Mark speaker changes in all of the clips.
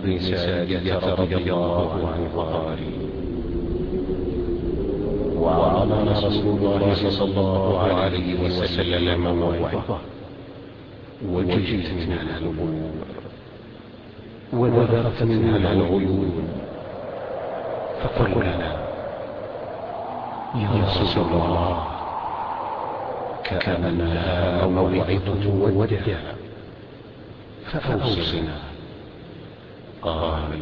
Speaker 1: بن سارية رضي الله عنه قال: وعظنا رسول الله صلى الله عليه وسلم موعظة وجلت منها القلوب وذرفت منها العيون، فقلنا: يا رسول الله، كأنها موعظة وداع، فأوصنا. قال: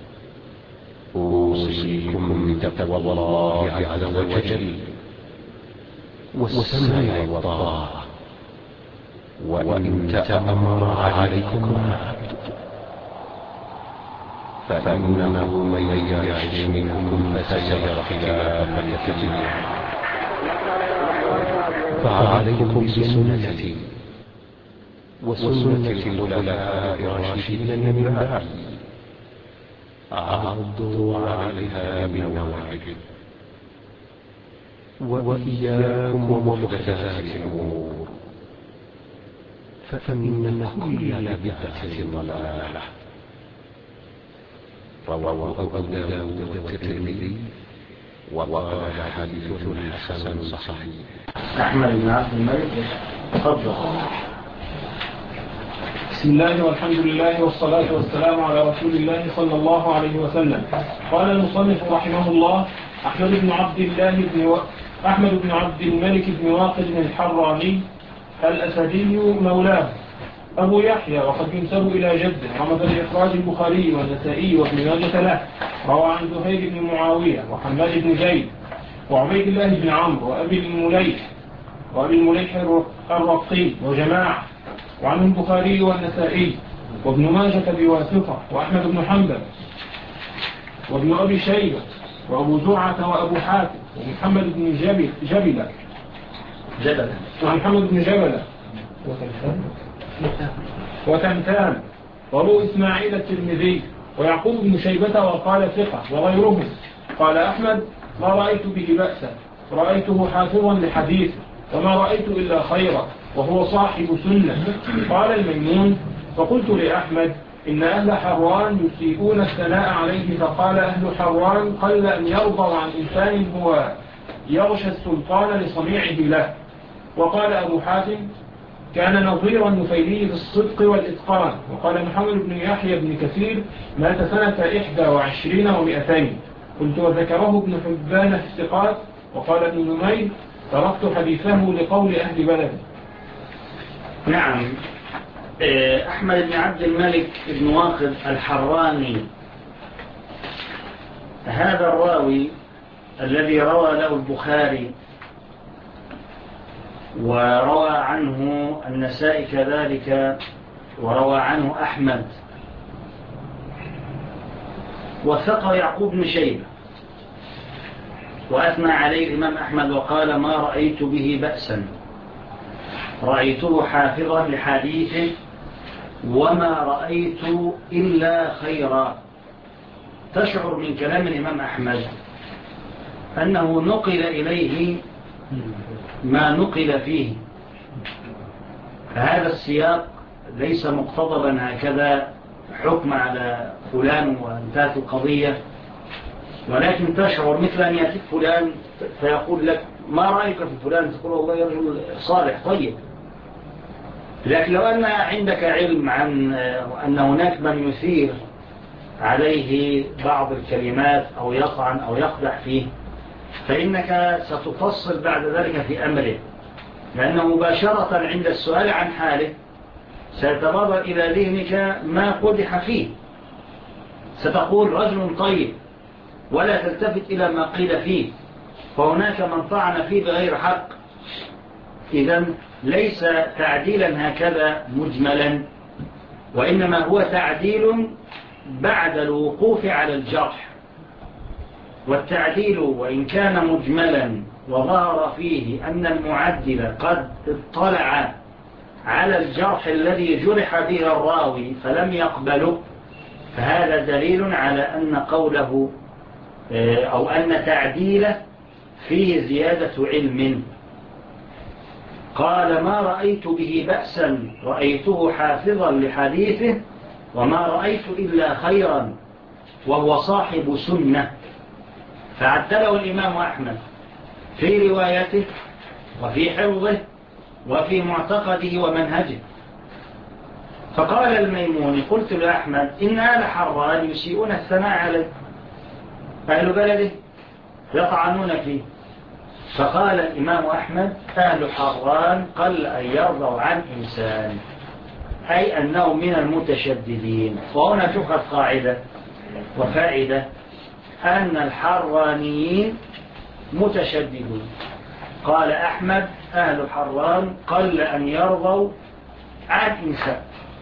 Speaker 1: أوصيكم بتقوى الله عز وجل والسمع والطاعة، وإن تأمر عليكم عبد، فإنه من يعش منكم فسيرى اختلافا كثيرا، فعليكم بسنتي وسنة الخلفاء الراشدين من بعدي، عضوا عليها بالنواجذ، وإياكم ومحدثات الأمور، فإن كل بدعة ضلالة. رواه أبو داود والترمذي وقال حديث حسن صحيح.
Speaker 2: أحمد بن عبد الملك، تفضل.
Speaker 3: بسم الله والحمد لله والصلاة والسلام على رسول الله صلى الله عليه وسلم. قال المصنف رحمه الله: أحمد بن عبد الملك بن واقد الحراني الأسدي مولاه أبو يحيى، وقد ينسب إلى جده، رمز لإخراج البخاري والنسائي وابن ماجه له. روى عن زهير بن معاوية وحماد بن زيد وعبيد الله بن عمرو وأبي المليح الرقي وجماعة، وعنه البخاري والنسائي وابن ماجه بواسطة، وأحمد بن حنبل وابن أبي شيبة وأبو زرعة وأبو حاتم ومحمد بن جبلة ومحمد بن جبلة وتمثال وأبو إسماعيل الترمذي ويعقوب بن شيبة، وقال ثقة وغيرهم. قال أحمد: ما رأيت به بأسا، رأيته حافظا لحديثه، وما رأيت إلا خيرا، وهو صاحب سنة. قال الميمون: فقلت لأحمد: إن أهل حران يسيئون الثناء عليه، فقال: أهل حران قل أن يرضى عن إنسان هو يغشى السلطان لصنيعه له. وقال أبو حاتم: كان نظير النفيلي في الصدق والإتقان. وقال محمد بن يحيى بن كثير: مات سنة 21 و200. قلت: وذكره ابن حبان في الثقات. وقال ابن نمير: تركت حديثه لقول أهل بلده.
Speaker 2: نعم. أحمد بن عبد الملك بن واقد الحراني، هذا الراوي الذي روى له البخاري وروى عنه النسائي كذلك، وروى عنه أحمد، وثق يعقوب بن شيبة، وأثنى عليه الإمام أحمد وقال: ما رأيت به بأسا، رأيته حافظا لحديثه، وما رأيت إلا خيرا. تشعر من كلام الإمام أحمد أنه نقل إليه ما نقل فيه، فهذا السياق ليس مقتضبا هكذا حكم على فلان وانتهت القضية، ولكن تشعر مثل أن يأتيك فلان فيقول لك: ما رأيك في فلان؟ تقول: والله رجل صالح طيب. لكن لو أن عندك علم عن أن هناك من يثير عليه بعض الكلمات أو يطعن أو يقدح فيه، فإنك ستفصل بعد ذلك في أمره، لأنه مباشرة عند السؤال عن حاله سيتبادر إلى ذهنك ما قدح فيه، ستقول: رجل طيب، ولا تلتفت إلى ما قيل فيه، فهناك من طعن فيه بغير حق. إذن ليس تعديلا هكذا مجملا، وإنما هو تعديل بعد الوقوف على الجرح. والتعديل وإن كان مجملا وظهر فيه أن المعدل قد اطلع على الجرح الذي جرح به الراوي فلم يقبله، فهذا دليل على أن قوله أو أن تعديله فيه زيادة علم. قال: ما رأيت به بأسا، رأيته حافظا لحديثه، وما رأيت إلا خيرا وهو صاحب سنة. فعدله الإمام أحمد في روايته وفي حفظه وفي معتقده ومنهجه. فقال الميموني: قلت لأحمد: إن آل حران يسيئون الثناء عليه، أهل بلده يطعنون فيه. فقال الإمام أحمد: أهل حران قل أن يرضوا عن إنسان، أي أنهم من المتشددين. وهنا تؤخذ قاعدة وفائدة أن الحرانيين متشددون. قال أحمد: أهل حران قل أن يرضوا عن إنسان.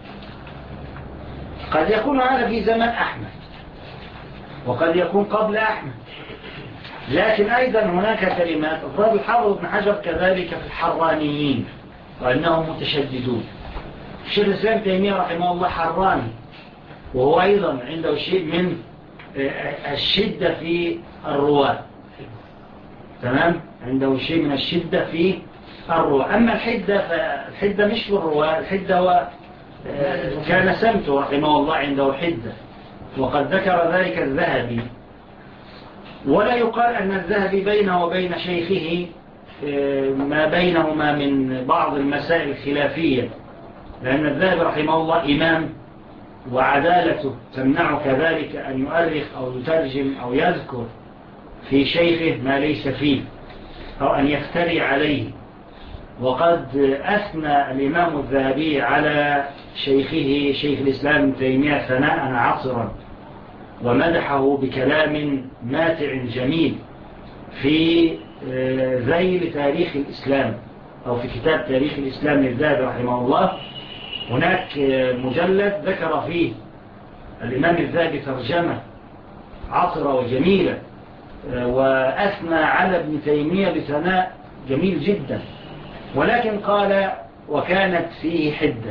Speaker 2: قد يكون هذا في زمن أحمد وقد يكون قبل أحمد، لكن أيضا هناك كلمات ضرب الحافظ ابن حجر كذلك في الحرانيين وأنهم متشددون. الشيخ الإسلام تيمية رحمه الله حراني، وهو أيضا عنده شيء من الشدة في الرواة، تمام، عنده شيء من الشدة في الرواة. أما الحدة فالحدة مش في الرواة، الحدة هو كان سمته رحمه الله عنده حدة، وقد ذكر ذلك الذهبي. ولا يقال أن الذهبي بينه وبين شيخه ما بينهما من بعض المسائل الخلافية، لأن الذهبي رحمه الله إمام وعدالته تمنع كذلك أن يؤرخ أو يترجم أو يذكر في شيخه ما ليس فيه أو أن يفتري عليه. وقد أثنى الإمام الذهبي على شيخه شيخ الإسلام تيمية ثناء عطرا، ومدحه بكلام ماتع جميل في ذيل تاريخ الإسلام أو في كتاب تاريخ الإسلام للذهبي رحمه الله. هناك مجلد ذكر فيه الإمام الذهبي ترجمة عطرة وجميلة، وأثنى على ابن تيمية بثناء جميل جدا، ولكن قال: وكانت فيه حدة،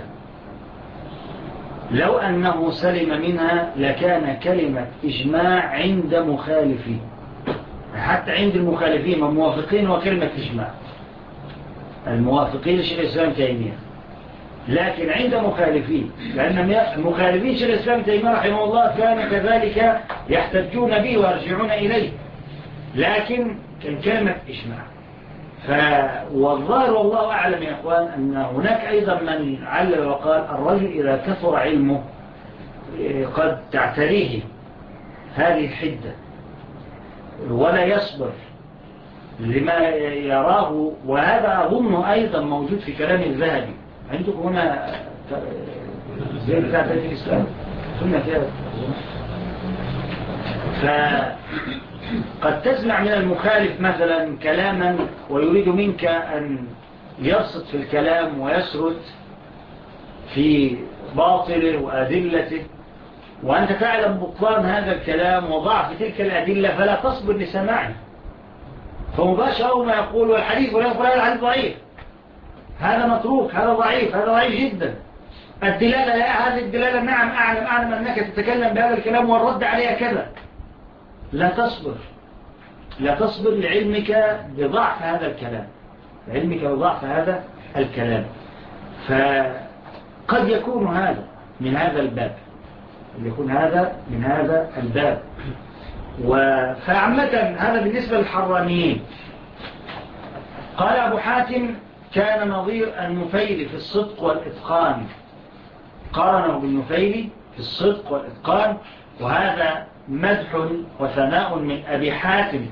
Speaker 2: لو أنه سلم منها لكان كلمة إجماع عند مخالفين، حتى عند المخالفين والموافقين وكلمة إجماع الموافقين شيخ الإسلام تيمية، لكن عند مخالفين، لأن المخالفين شيخ الإسلام تيمية رحمه الله كان كذلك يحتجون به ويرجعون إليه، لكن كان كلمة إجماع. والظاهر والله أعلم يا أخوان أن هناك أيضا من علل وقال: الرجل إذا كثر علمه قد تعتريه هذه الحدة ولا يصبر لما يراه. وهذا أظن أيضا موجود في كلام الذهبي. عندكم هنا زي بتاع تاريخ الإسلام سنة كده. قد تسمع من المخالف مثلا كلاما ويريد منك أن يرصد في الكلام ويسرد في باطله وأدلته، وأنت تعلم بطلان هذا الكلام وضعف تلك الأدلة، فلا تصبر لسماعه، فمباشرة ما يقول: والحديث ولا يقول هذا الحديث ضعيف، هذا متروك، هذا ضعيف، هذا ضعيف جدا. الدلالة لا، هذه الدلالة نعم، أعلم أنك تتكلم بهذا الكلام والرد عليها كذا. لا تصبر، لا تصبر لعلمك بضعف هذا الكلام، لعلمك بضعف هذا الكلام. فقد يكون هذا من هذا الباب، قد يكون هذا من هذا الباب. فعامة هذا بالنسبة للحرانيين. قال أبو حاتم: كان نظير النفيلي في الصدق والإتقان، قارنه بالنفيلي في الصدق والإتقان، وهذا مدح وثناء من أبي حاتم.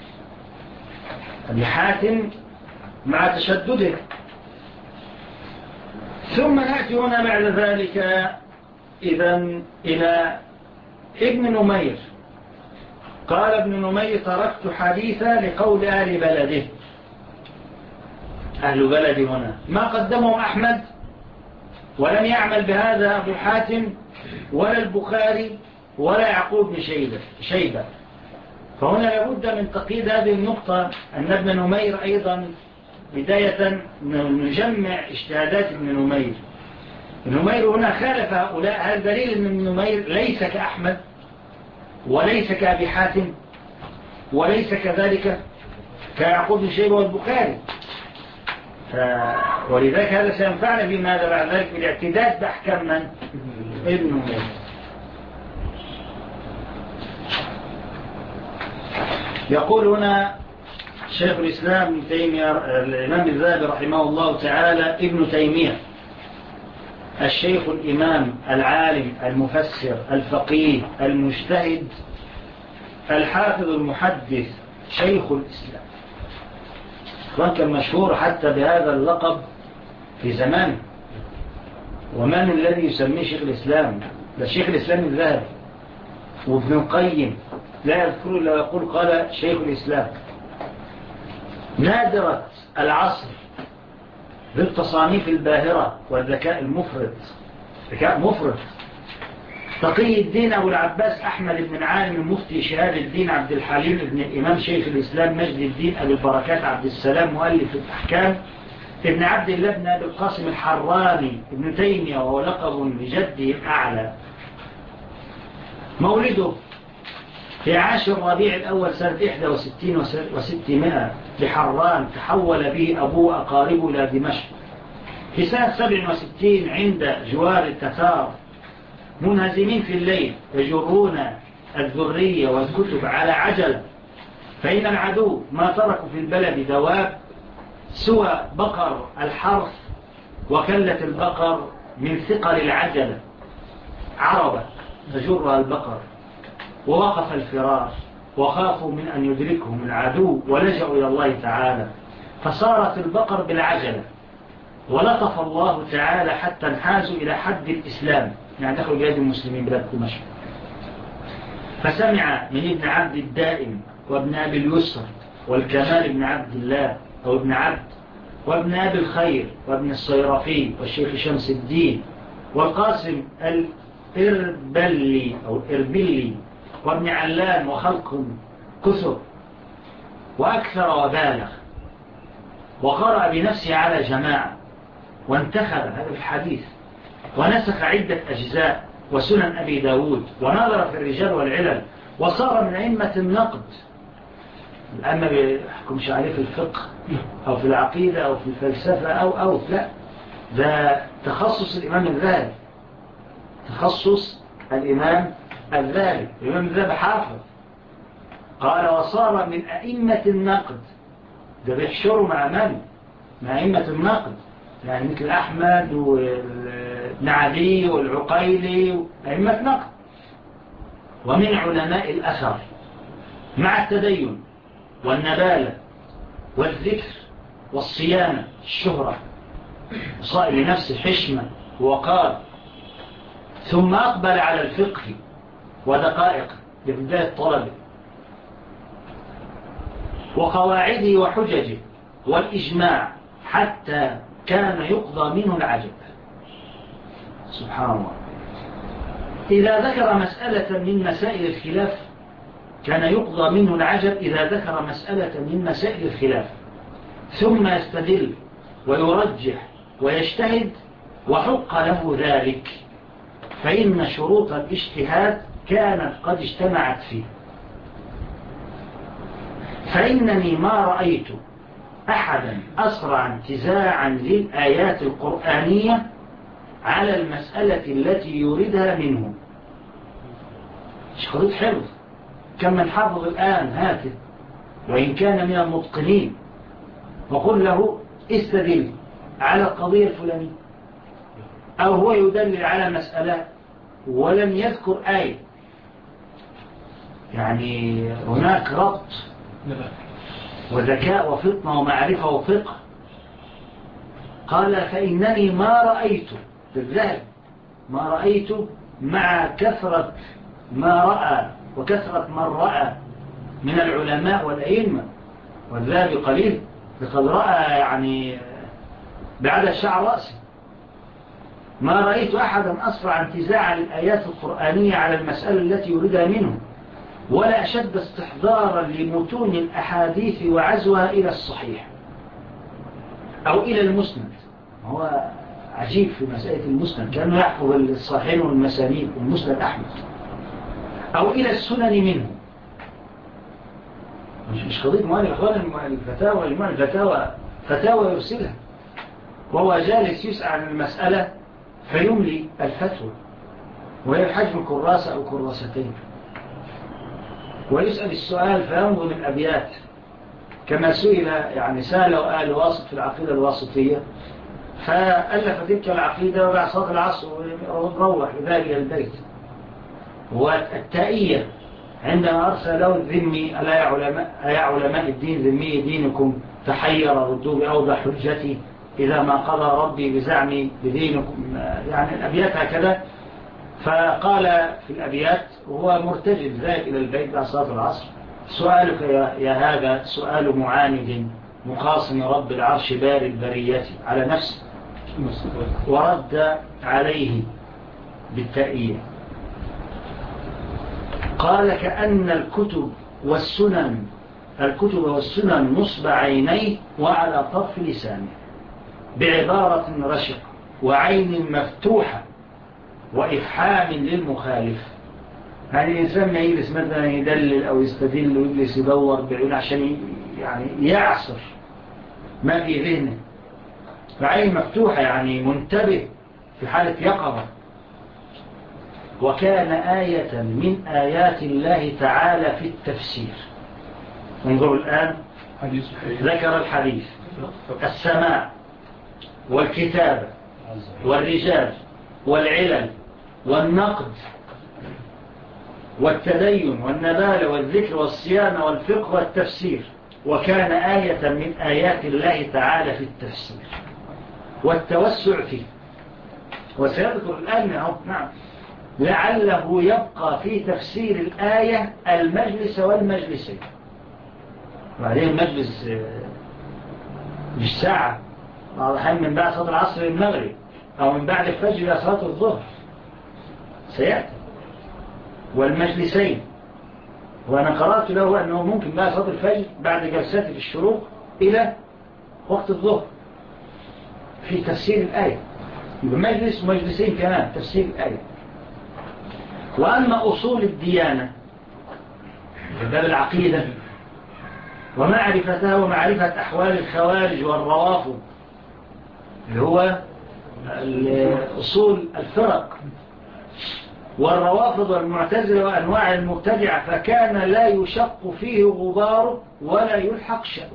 Speaker 2: أبي حاتم مع تشدده. ثم نأتي هنا بعد ذلك إذن إلى ابن نمير. قال ابن نمير: تركت حديثا لقول أهل بلده. أهل بلده هنا ما قدمه أحمد، ولم يعمل بهذا أبو حاتم ولا البخاري ولا يعقوب بن شيبة. فهنا لابد من تقييد هذه النقطة، أن ابن نمير أيضا بداية نجمع اجتهادات ابن نمير. ابن نمير هنا خالف هؤلاء. هذا دليل أن ابن نمير ليس كأحمد وليس كأبي حاتم وليس كذلك كيعقوب بن شيبة والبخاري. ولذلك هذا سينفعنا في ماذا بعد ذلك بالاعتداد بأحكام من؟ ابن أمية. يقول هنا شيخ الإسلام ابن تيمية الإمام الذهبي رحمه الله تعالى ابن تيمية الشيخ الإمام العالم المفسر الفقيه المجتهد الحافظ المحدث شيخ الإسلام، وكان مشهور حتى بهذا اللقب في زمانه. ومن الذي يسميه شيخ الإسلام؟ ده شيخ الإسلام الذهبي وابن القيم لا يذكر إلا يقول قال شيخ الإسلام. نادرة العصر بالتصانيف الباهرة والذكاء المفرط، ذكاء مفرط. تقي الدين أبو العباس أحمد بن عالم المفتي شهاب الدين عبد الحليم ابن الإمام شيخ الإسلام مجد الدين أبي البركات عبد السلام مؤلف الأحكام ابن عبد الله بن أبي القاسم الحراني ابن تيمية، وهو لقب لجده الأعلى. مولده في 10 ربيع الأول سنة 61 و600 بحران، تحول به أبوه أقاربه إلى دمشق. في سنة 67 عند جوار التتار منهزمين في الليل يجرون الذرية والكتب على عجل، فإن العدو ما تركوا في البلد دواب سوى بقر الحرث وكلة البقر من ثقل العجلة عربة تجرها البقر، ووقف الفراش وخافوا من أن يدركهم العدو ولجأوا إلى الله تعالى، فصارت البقر بالعجلة، ولطف الله تعالى حتى انحازوا إلى حد الإسلام، يعني دخلوا بلاد المسلمين بلاد دمشق. فسمع من ابن عبد الدائم وابن أبي اليسر والكمال ابن عبد الله أو ابن عبد وابن أبي الخير وابن الصيرفي والشيخ شمس الدين والقاسم الإربلي أو الإربلي وابن علان وخلق كثر، وأكثر وبالغ، وقرأ بنفسه على جماعة، وانتخب هذا الحديث ونسخ عدة أجزاء وسنن أبي داود، ونظر في الرجال والعلل، وصار من أئمة النقد. أما بيحكمش عليه في الفقه أو في العقيدة أو في الفلسفة أو لا، ده تخصص الإمام الذهبي، تخصص الإمام الذهبي. الإمام الذهبي حافظ، قال وصار من أئمة النقد. ده بيحشروا مع من؟ مع أئمة النقد، يعني مثل أحمد وابن عدي والعقيلي أئمة نقد. ومن علماء الأثر مع التدين والنبالة والذكر والصيانة الشهرة، صائل لنفسه حشمة ووقار، ثم أقبل على الفقه ودقائق لبداية طلبه وقواعده وحججه والإجماع، حتى كان يقضى منه العجب. سبحان الله. إذا ذكر مسألة من مسائل الخلاف كان يقضى منه العجب إذا ذكر مسألة من مسائل الخلاف، ثم يستدل ويرجح ويجتهد، وحق له ذلك، فإن شروط الاجتهاد كانت قد اجتمعت فيه. فإنني ما رأيت أحدا أسرع انتزاعا للآيات القرآنية على المسألة التي يريدها منه. مش قضية حفظ، كم من حافظ الآن هاتف وإن كان من المتقنين، وقل له استدل على القضية الفلانية، أو هو يدلل على مسألة ولم يذكر آية، يعني هناك ربط وذكاء وفطنة ومعرفة وفقه. قال فإنني ما رأيت بالذهب، ما رأيت مع كثرة ما رأى وكثرة من رأى من العلماء والأئمة، والذهب قليل، لقد رأى يعني بعد شعر رأسه. ما رأيت أحدا أسرع انتزاعا للآيات القرآنية على المسألة التي يريدها منه، ولا أشد استحضارا لمتون الأحاديث وعزوها إلى الصحيح أو إلى المسند. هو عجيب في مسألة المسند، كأنه يحفظ الصحيحين والمسانيد والمسند أحمد، أو إلى السنن منه. مش قضية مؤلف أخوان الفتاوى، المعنى الفتاوى فتاوى يرسلها، وهو جالس يسأل عن المسألة فيملي الفتوى، وهي بحجم كراسة أو كراستين، ويسأل السؤال فينظم الأبيات كما سئل يعني سأله آل واسط في العقيدة الواسطية، فألف تلك العقيدة وبعد صلاة العصر وروح ذلك البيت. والتائية عندما أرسل له الذمي ألا علماء الدين ذمي دينكم تحير ردوا بأوضح حجتي إذا ما قضى ربي بزعمي بدينكم، يعني الأبيات هكذا. فقال في الأبيات وهو مرتجل ذلك إلى البيت بعد صلاة العصر: سؤالك يا هذا سؤال معاند مخاصم رب العرش بار البرية على نفسه، ورد عليه بالتأييد. قال: كأن الكتب والسنن نصب عينيه وعلى طرف لسانه، بعبارة رشق وعين مفتوحة وإفحام للمخالف. يعني الإنسان ما يجلس مثلا يدلل أو يستدل ويجلس يدور بعيون عشان يعني يعصر ما في ذهنه، فعين مفتوحة يعني منتبه في حالة يقظة. وكان آية من آيات الله تعالى في التفسير. انظروا الآن، ذكر الحديث، السماع والكتابة والرجال والعلل والنقد والتدين والنبال والذكر والصيانة والفقه والتفسير. وكان آية من آيات الله تعالى في التفسير والتوسع فيه. وسيذكر الآن نعم لعله يبقى في تفسير الآية المجلس والمجلسين. وبعدين المجلس مش ساعة، بعض الأحيان من بعد صلاة العصر للمغرب أو من بعد الفجر إلى صلاة الظهر سيأتي. والمجلسين، وأنا قرأت له أنه ممكن بعد صلاة الفجر بعد جلسات في الشروق إلى وقت الظهر في تفسير الآية، بمجلس ومجلسين كمان تفسير الآية. وأما أصول الديانة في باب العقيدة ومعرفتها ومعرفة أحوال الخوارج والروافض اللي هو أصول الفرق والروافض والمعتزلة وأنواع المبتدعة، فكان لا يشق فيه غبار ولا يلحق شأنه،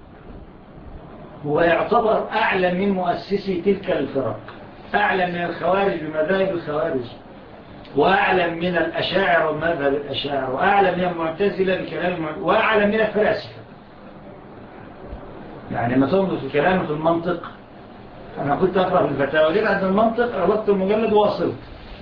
Speaker 2: ويعتبر أعلم من مؤسسي تلك الفرق، أعلم من الخوارج بمذاهب الخوارج، وأعلم من الأشاعر ومذهب الأشاعر، وأعلم من المعتزلة بكلام وأعلم من الفلاسفة. يعني ما تنظر في كلامه في المنطق، أنا كنت أقرأ في الفتاوى ليه بعد المنطق ربطت المجلد وواصلت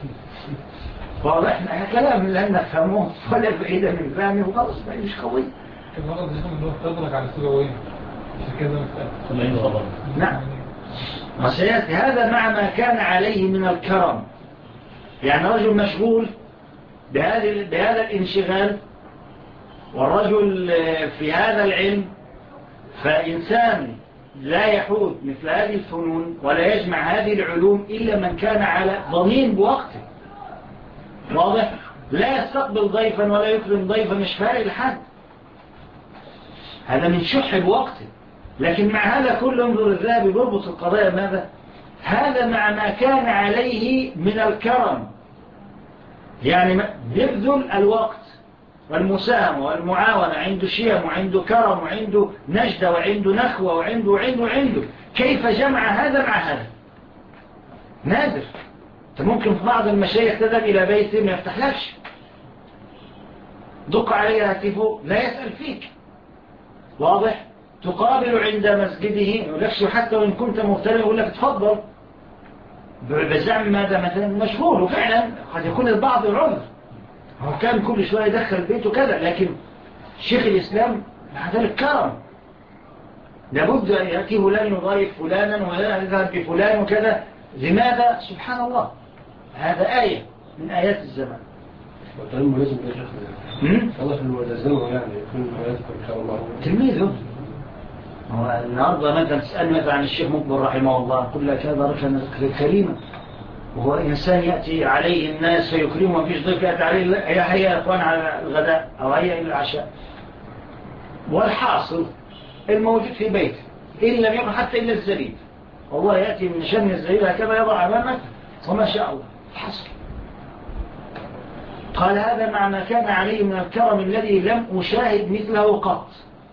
Speaker 2: واضح كلام لا نفهمه ولا بعيدة من فهمه وخلص مش قوي.
Speaker 3: المرض يخم اللي هو تدرك على السبوين كذا مسألة.
Speaker 2: نعم، وسيأتي هذا مع ما كان عليه من الكرم. يعني رجل مشغول بهذا الانشغال، والرجل في هذا العلم، فإنسان لا يحوز مثل هذه الفنون ولا يجمع هذه العلوم إلا من كان على ضمين بوقته. واضح؟ لا يستقبل ضيفا ولا يكرم ضيفا، مش فارق لحد، هذا من شح بوقته. لكن مع هذا كله انظر الذهبي بربط القضايا ماذا؟ هذا مع ما كان عليه من الكرم، يعني يبذل الوقت والمساهمة والمعاونة، عنده شيم وعنده كرم وعنده نجدة وعنده نخوة وعنده كيف جمع هذا مع هذا؟ نادر. انت ممكن في بعض المشايخ تذهب إلى بيته ما يفتحلكش، دق عليه هاتفه لا يسأل فيك، واضح؟ تقابل عند مسجده يقولكش حتى وإن كنت مبتلى يقول لك تفضل بزعم ماذا مثلا مشغول. وفعلا قد يكون البعض العذر، هو كان كل شوية يدخل بيته كذا، لكن شيخ الإسلام هذا الكرم لابد أن يأتي فلان يضايف فلانا ويذهب بفلان وكذا. لماذا؟ سبحان الله، هذا آية من آيات الزمان.
Speaker 4: والتعلم لازم يا شيخ الله في الملازمة، يعني يكون يذكر إن شاء الله
Speaker 2: تلميذه. هو النهارده مثلا تسألني مثلا عن الشيخ مقبل رحمه الله، قل لك هذا رجل كريما، وهو إنسان يأتي عليه الناس فيكرمه، ما فيش ضيف يأتي عليه هيا يا إخوان على الغداء أو هيا إلى العشاء. والحاصل الموجود في بيته إن لم يكن حتى إلا الزبيب، والله يأتي من شن الزبيب هكذا يضع أمامك وما شاء الله حصل. قال هذا مع ما كان عليه من الكرم الذي لم أشاهد مثله قط،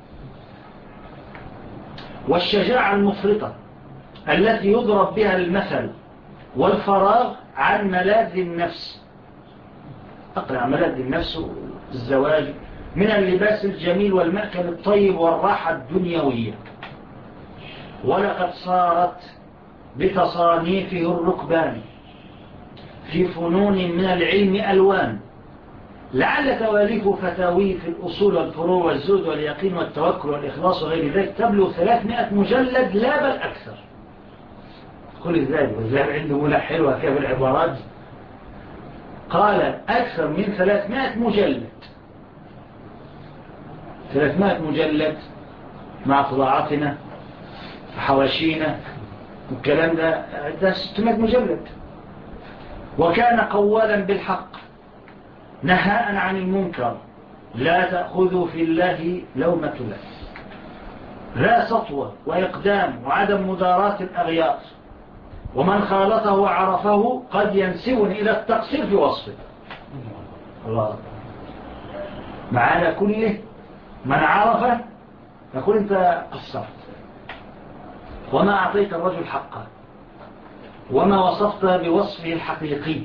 Speaker 2: والشجاعة المفرطة التي يضرب بها المثل، والفراغ عن ملاذ النفس، أقرأ عن ملاذ النفس، الزواج من اللباس الجميل والمأكل الطيب والراحة الدنيوية. ولقد صارت بتصانيفه الركبان في فنون من العلم ألوان، لعل تواليف فتاويه في الأصول والفروع والزهد واليقين والتوكل والإخلاص وغير ذلك تبلغ 300 مجلد لا بل أكثر. كل ذلك والذهب عنده ملح حلوة كيف العبارات، قال أكثر من 300 مجلد، 300 مجلد مع طباعتنا وحواشينا والكلام ده 600 مجلد. وكان قوالا بالحق نهاء عن المنكر، لا تأخذوا في الله لومة لائم، لا سطوة وإقدام وعدم مداراة الأغيار، ومن خالطه وعرفه قد ينسبني إلى التقصير في وصفه. الله معانا كله من عرفه يقول أنت قصرت، وما أعطيت الرجل حقه، وما وصفت بوصفه الحقيقي،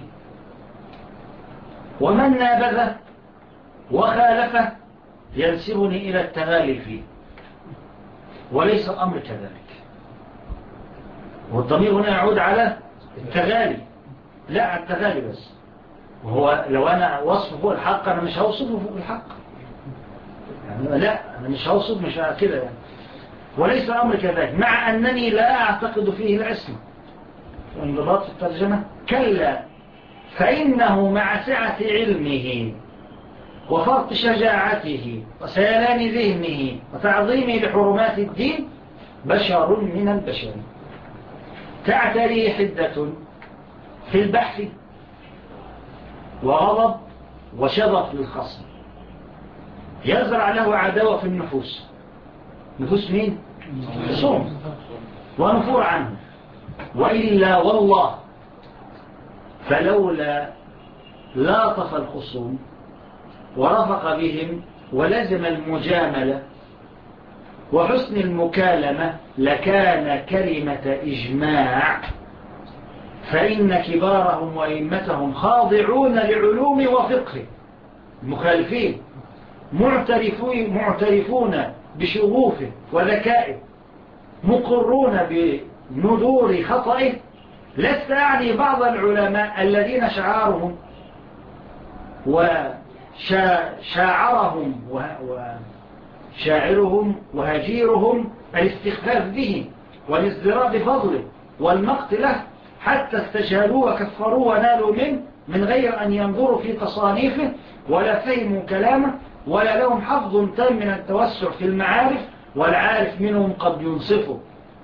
Speaker 2: ومن نابذه وخالفه ينسبني إلى التغالي فيه، وليس الأمر كذلك. والضمير هنا يعود على التغالي، لا على التغالي بس. وهو لو أنا وصفه فوق الحق أنا مش هوصفه فوق الحق، يعني لا أنا مش هوصف مش كده يعني. وليس الأمر كذلك، مع أنني لا أعتقد فيه العصمة. انضباط في الترجمة كلا، فإنه مع سعة علمه وفرط شجاعته وسيلان ذهنه وتعظيمه لحرمات الدين بشر من البشر، تعتري حدة في البحث وغضب وشغف للخصم، يزرع له عداوة في النفوس. نفوس مين؟ صوم ونفور عنه. وإلا والله فلولا لاطف الخصوم ورفق بهم ولزم المجاملة وحسن المكالمة لكان كلمة إجماع، فإن كبارهم وإمتهم خاضعون لعلوم وفقه، المخالفين معترفون بشغوفه وذكائه، مقرون بندور خطئه. لست أعني بعض العلماء الذين شعارهم وشاعرهم وهجيرهم الاستخفاف به والازدراء بفضله والمقت له، حتى استجهلوه وكفروه ونالوا منه من غير أن ينظروا في تصانيفه ولا فهموا كلامه ولا لهم حفظ تام من التوسع في المعارف، والعارف منهم قد ينصفه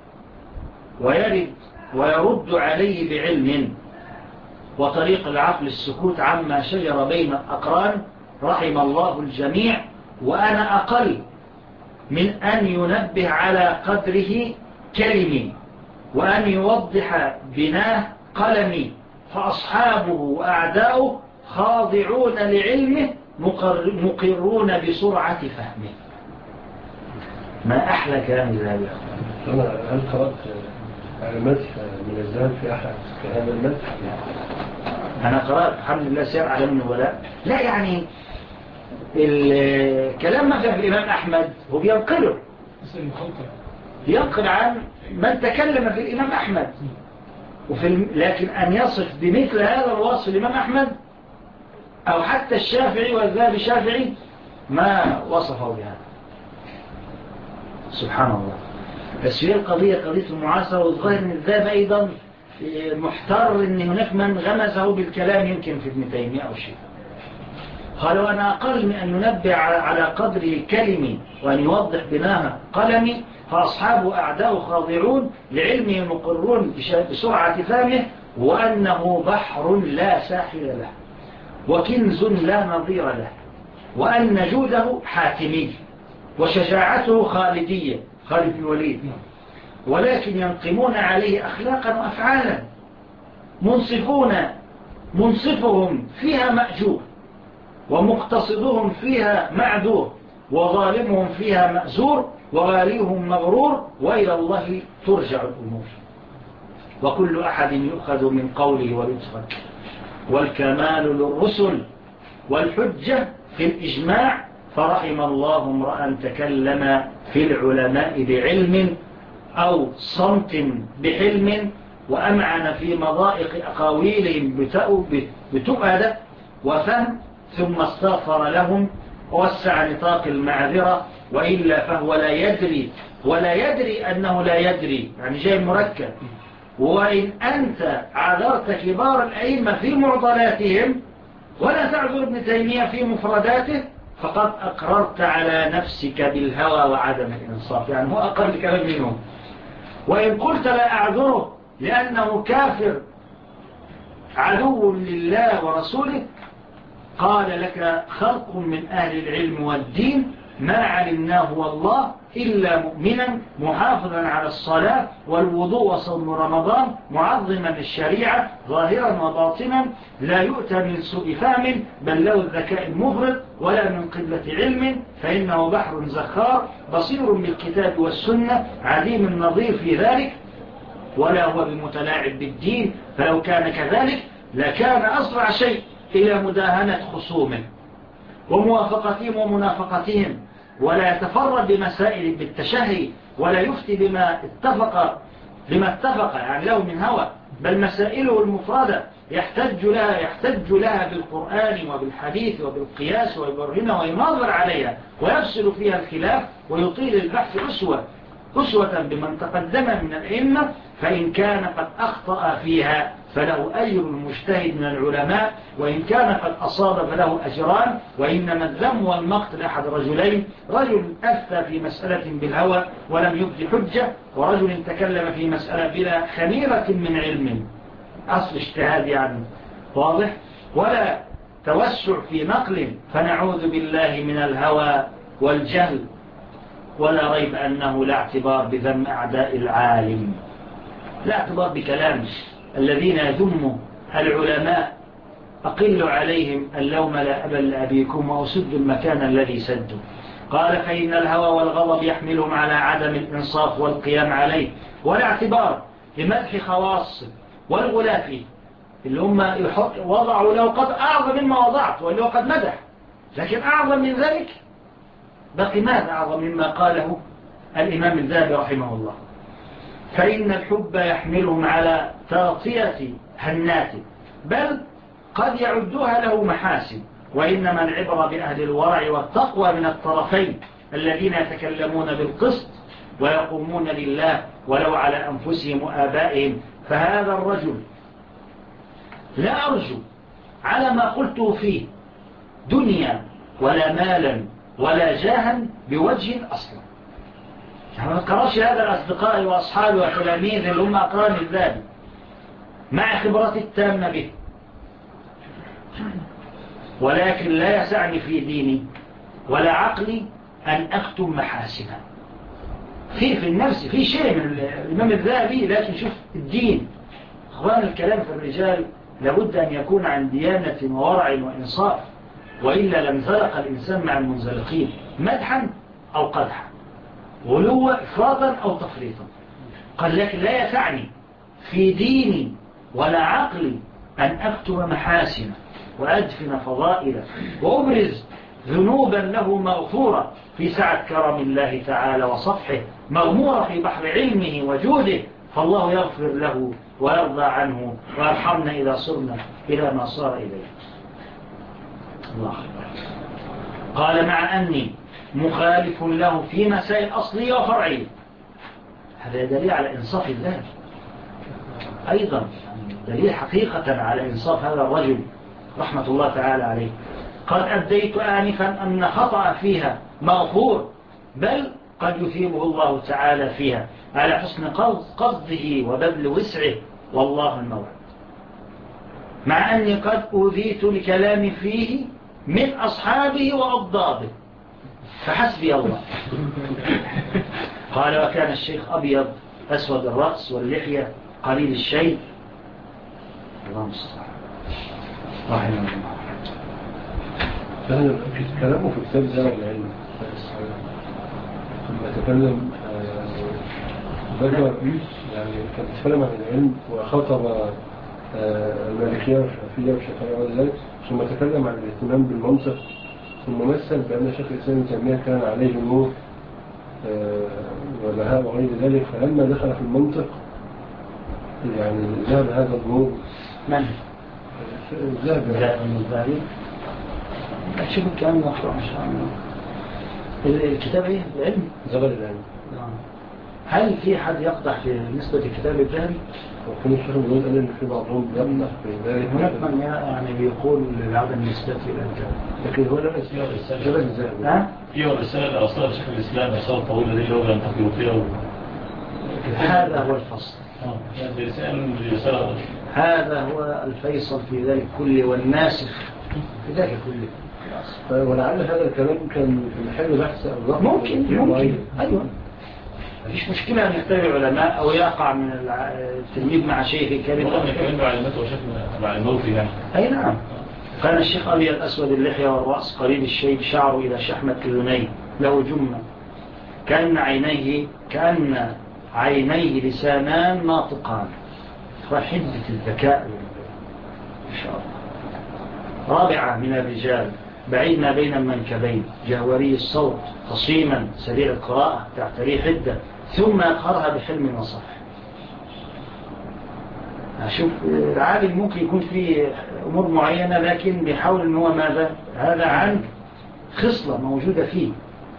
Speaker 2: ويرد عليه بعلم. وطريق العقل السكوت عما شجر بين الأقران، رحم الله الجميع. وأنا أقل من أن ينبه على قدره كلمي وأن يوضح بناه قلمي، فأصحابه وأعداؤه خاضعون لعلمه مقرون بسرعة فهمه. ما أحلى كلام ذلك.
Speaker 4: هل قرأت المدح من الذهب في أحد هذا المدح؟
Speaker 2: أنا قرأت الحمد لله سير علم الولاء. لا يعني الكلام ما في الإمام أحمد هو بينقله، ينقل عن من تكلم في الإمام أحمد، لكن أن يصف بمثل هذا الوصف الإمام أحمد أو حتى الشافعي والذهبي الشافعي ما وصفه بهذا. سبحان الله. بس هي قضية المعاصرة، والظاهر من الذهب أيضا محتار أن هناك من غمزه بالكلام يمكن في ابن تيمية أو شيء. قالوا أنا أقل من أن ينبه على قدر كلمي وأن يوضح بناها قلمي، فأصحابه أعداء خاضعون لعلمه مقرون بسرعة فهمه، وأنه بحر لا ساحل له وكنز لا نظير له، وأن جوده حاتمي وشجاعته خالدية، خالد الوليد، ولكن ينقمون عليه أخلاقا وأفعالا منصفهم فيها مأجور ومقتصدهم فيها معذور وظالمهم فيها مأزور وغاليهم مغرور وإلى الله ترجع الأمور. وكل أحد يؤخذ من قوله ويترك، والكمال للرسل والحجة في الإجماع، فرحم الله امرأ تكلم في العلماء بعلم أو صمت بحلم، وأمعن في مضائق أقاويلهم بتؤدة وفهم، ثم استغفر لهم ووسع نطاق المعذرة، وإلا فهو لا يدري ولا يدري أنه لا يدري، يعني جاي مركب. وإن أنت عذرت كبار الأئمة في معضلاتهم ولا تعذر ابن تيمية في مفرداته، فقد أقررت على نفسك بالهوى وعدم الإنصاف، يعني هو أقل كلام منهم. وإن قلت لا أعذره لأنه كافر عدو لله ورسوله، قال لك خلق من أهل العلم والدين ما علمناه والله إلا مؤمنا محافظا على الصلاة والوضوء وصوم رمضان معظما للشريعة ظاهرا وباطنا، لا يؤتى من سوء فهم بل له الذكاء المفرط ولا من قلة علم، فإنه بحر زخار بصير بالكتاب والسنة عديم النظير في ذلك، ولا هو بمتلاعب بالدين، فلو كان كذلك لكان أسرع شيء إلى مداهنة خصومه وموافقتهم ومنافقتهم، ولا يتفرد بمسائل بالتشهي، ولا يفتي بما اتفق يعني له من هوى، بل مسائله المفردة يحتج لها بالقرآن وبالحديث وبالقياس ويبرهنها ويناظر عليها ويفصل فيها الخلاف ويطيل البحث أسوة بمن تقدم من الأئمة، فإن كان قد أخطأ فيها فله أجر المجتهد من العلماء، وإن كان قد أصاب فله أجران. وإنما الذم والمقت أحد رجلين، رجل أفتى في مسألة بالهوى ولم يبدي حجة، ورجل تكلم في مسألة بلا خميرة من علم، أصل اجتهاد يعني واضح، ولا توسع في نقل، فنعوذ بالله من الهوى والجهل. ولا ريب أنه لا اعتبار بذم أعداء العالم، لا اعتبار بكلام الذين يذموا العلماء، أقل عليهم اللوم لا أبا لأبيكم وأسد المكان الذي سدوا. قال فإن الهوى والغضب يحملهم على عدم الإنصاف والقيام عليه، ولا اعتبار بمدح خواص والغلاف اللي هم وضعوا له قد أعظم مما وضعت، واللي هو قد مدح، لكن أعظم من ذلك بقي ماذا أعظم مما قاله الإمام الذهبي رحمه الله. فإن الحب يحملهم على تغطية هناته، بل قد يعدها له محاسن، وإنما العبرة بأهل الورع والتقوى من الطرفين الذين يتكلمون بالقسط ويقومون لله ولو على أنفسهم وآبائهم. فهذا الرجل لا أرجو على ما قلته فيه دنيا ولا مالا ولا جاها بوجه أصلا. ما تقرأش هذا الأصدقاء وأصحابي وتلاميذ اللي هم أقران الذهبي مع خبرتي التامة به، ولكن لا يسعني في ديني ولا عقلي أن أكتم محاسنها في النفس، في شيء من الإمام الذهبي، لكن شوف الدين أخوان، الكلام في الرجال لابد أن يكون عن ديانة وورع وإنصاف، وإلا لم زلق الإنسان مع المنزلقين مدحا أو قدحا، غلوا إفراطا أو تفريطا. قال لكن لا يسعني في ديني ولا عقلي أن أكتب محاسن وأدفن فضائل وأبرز ذنوبا له مغفورة في سعة كرم الله تعالى وصفحه، مغمورة في بحر علمه وجوده، فالله يغفر له ويرضى عنه ويرحمنا إذا صرنا إلى ما صار إليه. الله قال مع أني مخالف له في مسائل أصلية وفرعية، هذا دليل على إنصاف الله، أيضا دليل حقيقة على إنصاف هذا الرجل رحمة الله تعالى عليه. قد أبديت آنفا أن خطأ فيها مغفور، بل قد يثيبه الله تعالى فيها على حسن قصده وبذل وسعه، والله الموعد. مع أني قد أوذيت لكلامي فيه من أصحابه وأضداده، فحسبي الله. قال وكان الشيخ أبيض أسود الرأس واللحية قليل الشيء، الله مستعان رحمه الله.
Speaker 4: فهنا في كلامه في كتاب زرع العلم لما تكلم ذكر يعني كان بيتكلم عن العلم وخاطب المالكية والشافعية والشافعية وذلك، ثم تكلم عن الاهتمام بالمنطق، ثم مثل بأن شيخ الإسلام ابن تيمية كان عليه النور والبهاء وغير ذلك، فلما دخل في المنطق يعني ذهب هذا النور.
Speaker 2: من؟
Speaker 4: ذهب
Speaker 2: الذهبي. شوف الكلام مقرأ إن شاء الله. الكتاب إيه؟ العلم؟
Speaker 4: زبل العلم.
Speaker 2: هل في حد يقضح في نسبة الكتاب الذهبي؟
Speaker 4: وكل الشيخ بيقول أن في بعضهم يقضح في ذلك.
Speaker 2: هناك من يعني بيقول لعدم نسبته إلى الكتاب،
Speaker 4: لكن هو لا جبل الذهبي.
Speaker 5: فيه رسالة أصلا شيخ الإسلام رسالة طويلة دي لو لم تقروا فيها
Speaker 2: هذا هو الفصل. هذا هو الفيصل في ذلك كله والناسخ في ذلك كله.
Speaker 4: ولعل هذا الكلام كان في محل بحث أو
Speaker 2: ممكن أيوة، مفيش مشكلة أن يحتاج العلماء أو يقع من التلميذ مع شيخ كبير.
Speaker 5: والله كمان بعلمته وشيخنا بعلموته يعني.
Speaker 2: أي نعم. كان الشيخ أبي الأسود اللحية والرأس قريب الشيب، شعره إلى شحمة أذنيه، له جمة كأن عينيه لسانان ناطقان، وحدة الذكاء إن شاء الله. رابعة من الرجال، بعيد ما بين المنكبين، جهوري الصوت، خصيما سريع القراءة، تعتري حدة، ثم يقهرها بحلم وصفح. أشوف العالم ممكن يكون فيه أمور معينة، لكن بيحاول أنه هو ماذا؟ هذا عن خصلة موجودة فيه،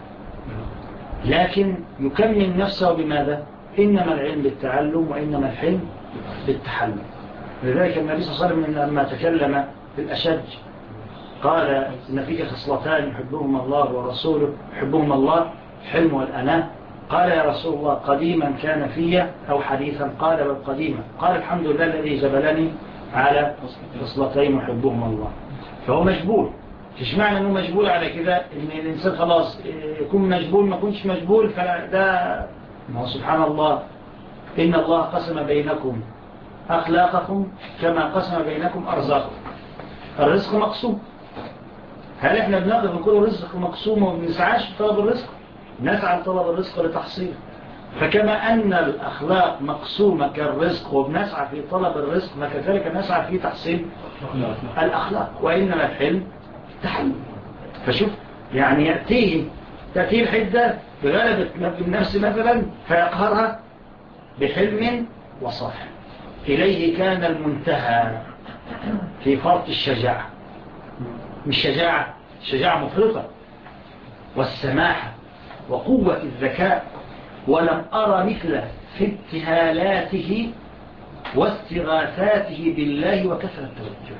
Speaker 2: لكن يكمل نفسه بماذا؟ إنما العلم بالتعلم وإنما الحلم بالتحلم. لذلك النبي صلى الله عليه وسلم لما تكلم في الأشج قال إن فيك خصلتان يحبهما الله ورسوله، يحبهما الله الحلم والأناة. قال يا رسول الله قديما كان في أو حديثا؟ قال بل قديما. قال الحمد لله الذي جبلني على خصلتين يحبهما الله. فهو مجبول. مش معنى أنه مجبول على كده إن الإنسان خلاص يكون مجبول، ما كنش مجبول فده ما هو سبحان الله. إن الله قسم بينكم أخلاقكم كما قسم بينكم أرزاقكم. الرزق مقسوم. هل احنا بنقدر نقول الرزق مقسوم وما بنسعاش في طلب الرزق؟ نسعى لطلب الرزق لتحصيله. فكما أن الأخلاق مقسومة كالرزق وبنسعى في طلب الرزق، فكذلك نسعى في تحصيل الأخلاق، وإنما الحلم تحلم. فشوف يعني تأتيه الحدة بغلبة النفس مثلا فيقهرها بحلم وصفح. إليه كان المنتهى في فرط الشجاعة، مش شجاعة مفرطة، والسماحة وقوة الذكاء. ولم أرى مثله في ابتهالاته واستغاثاته بالله وكثرة التوجه.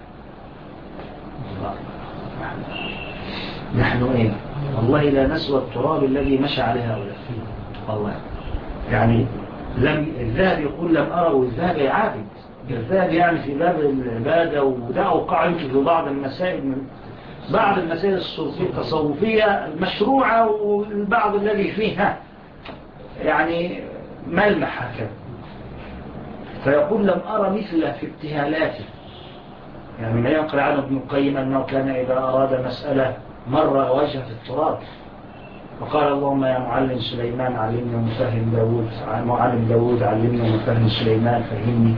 Speaker 2: نحن إيه والله لا نسوى التراب الذي مشى عليه هؤلاء والله. يعني الذهب يقول لم أرى، والذهب يعابد. الذهب يعني في باب العبادة، وده أوقع يمكن في بعض المسائل التصوفية المشروعة، والبعض الذي فيها يعني ملمح هكذا. فيقول لم أرى مثله في ابتهالاته. يعني ما ينقل عنه ابن القيم أنه كان إذا أراد مسألة مر وجهه في التراب وقال اللهم يا معلم سليمان علمني ومفهم داود، معلم داود علمني ومفهم سليمان فهمني.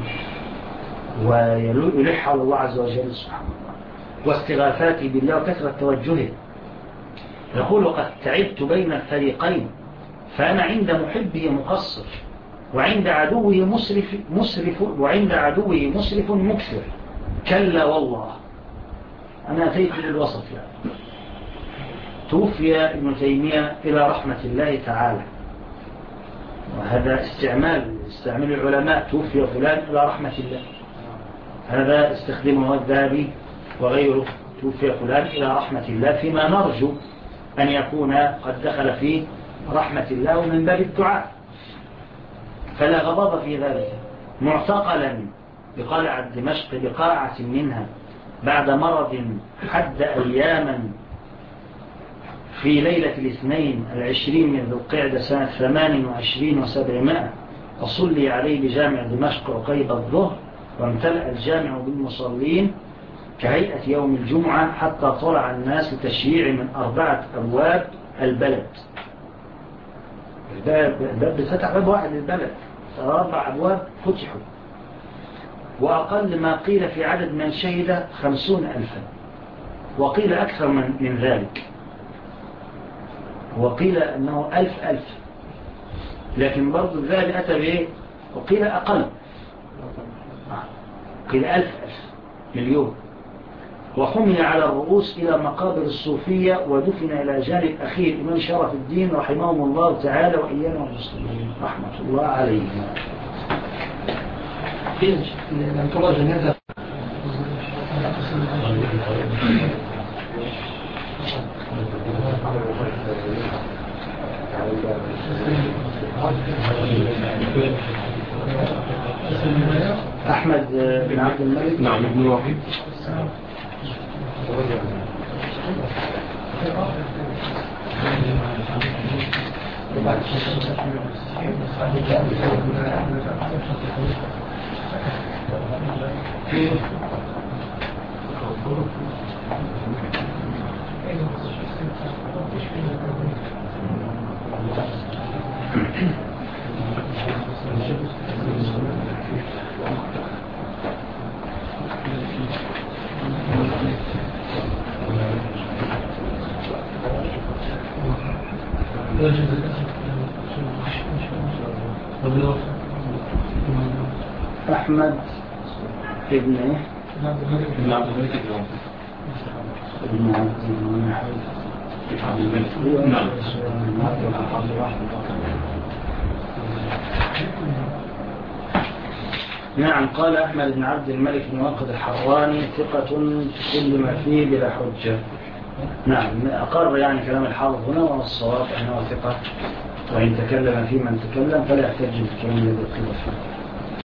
Speaker 2: ويلح على الله عز وجل سبحانه واستغاثاته بالله وكثرة توجهه. يقول قد تعبت بين الفريقين، فأنا عند محبه مقصر، وعند عدوه مسرف مكثر. كلا والله أنا أتيت للوسط يعني. توفي ابن تيمية إلى رحمة الله تعالى، وهذا استعمال العلماء. توفي فلان إلى رحمة الله، هذا استخدمه الذهبي وغيره. توفي فلان إلى رحمة الله، فيما نرجو أن يكون قد دخل في رحمة الله ومن باب الدعاء، فلا غضب في ذلك. معتقلا بقلعة دمشق بقاعة منها بعد مرض حد أياما في ليلة 22 من ذو القعدة سنة 28 و700، وصلي عليه بجامع دمشق وقيب الظهر، وامتلأ الجامع بالمصلين. كهيئة يوم الجمعة حتى طلع الناس لتشييع من 4 أبواب البلد. الباب بتفتح باب واحد للبلد، 4 أبواب فتحوا، وأقل ما قيل في عدد من شهد 50,000، وقيل أكثر من ذلك، وقيل أنه 1000، لكن برضو الذهبي أتى بإيه؟ وقيل أقل، قيل 1000 مليون. وحمل على الرؤوس إلى مقابر الصوفية، ودفن إلى جانب أخيه الإمام شرف الدين رحمهم الله تعالى وإيانا والمسلمين رحمة الله عليهم.
Speaker 6: لم ترى جنازة
Speaker 2: أحمد بن عبد الملك.
Speaker 4: نعم ابن واحد.
Speaker 2: أحمد ابن إيه؟
Speaker 4: ابن عبد الملك
Speaker 2: ابن عبد الملك.
Speaker 4: نعم.
Speaker 2: نعم. قال أحمد بن عبد الملك بن واقد الحراني ثقة في كل ما فيه بلا حجة. نعم، أقر يعني كلام الحافظ هنا، والصواب أنه ثقة، وإن تكلم في من تكلم فلا يحتج بالكلام الذي قيل فيه.